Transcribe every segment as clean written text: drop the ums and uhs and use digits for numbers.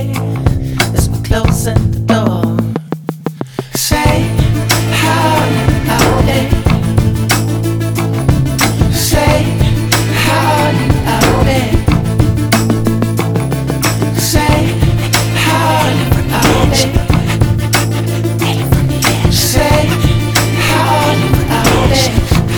did as we closing the door. Say how you out there. Say how you out there. Say how you out there. Say how you out there.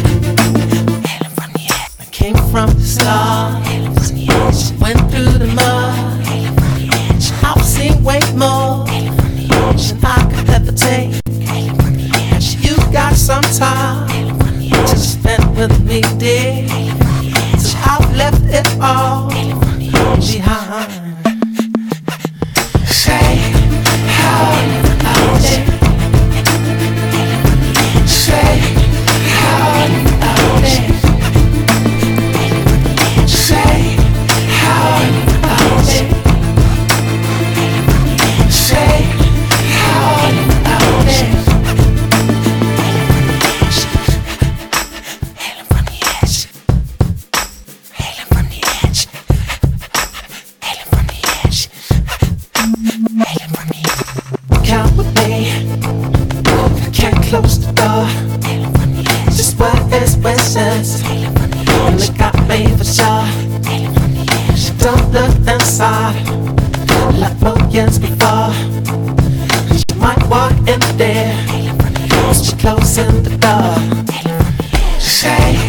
I came from the start, went through the mud. I've seen way more than I could ever take. You got some time to spend with me, dear. So I've left it all behind. Say how you out there. Say how you out there. Say how you out there. Say how you out there. Hailing from the edge. Hailing from the edge. Hailing from the edge. Hailing from the edge. Count with me. I can't close the door. Just what is wishes. And they got me for sure. Don't look inside like millions before. You might walk in there as we're closing the door. Say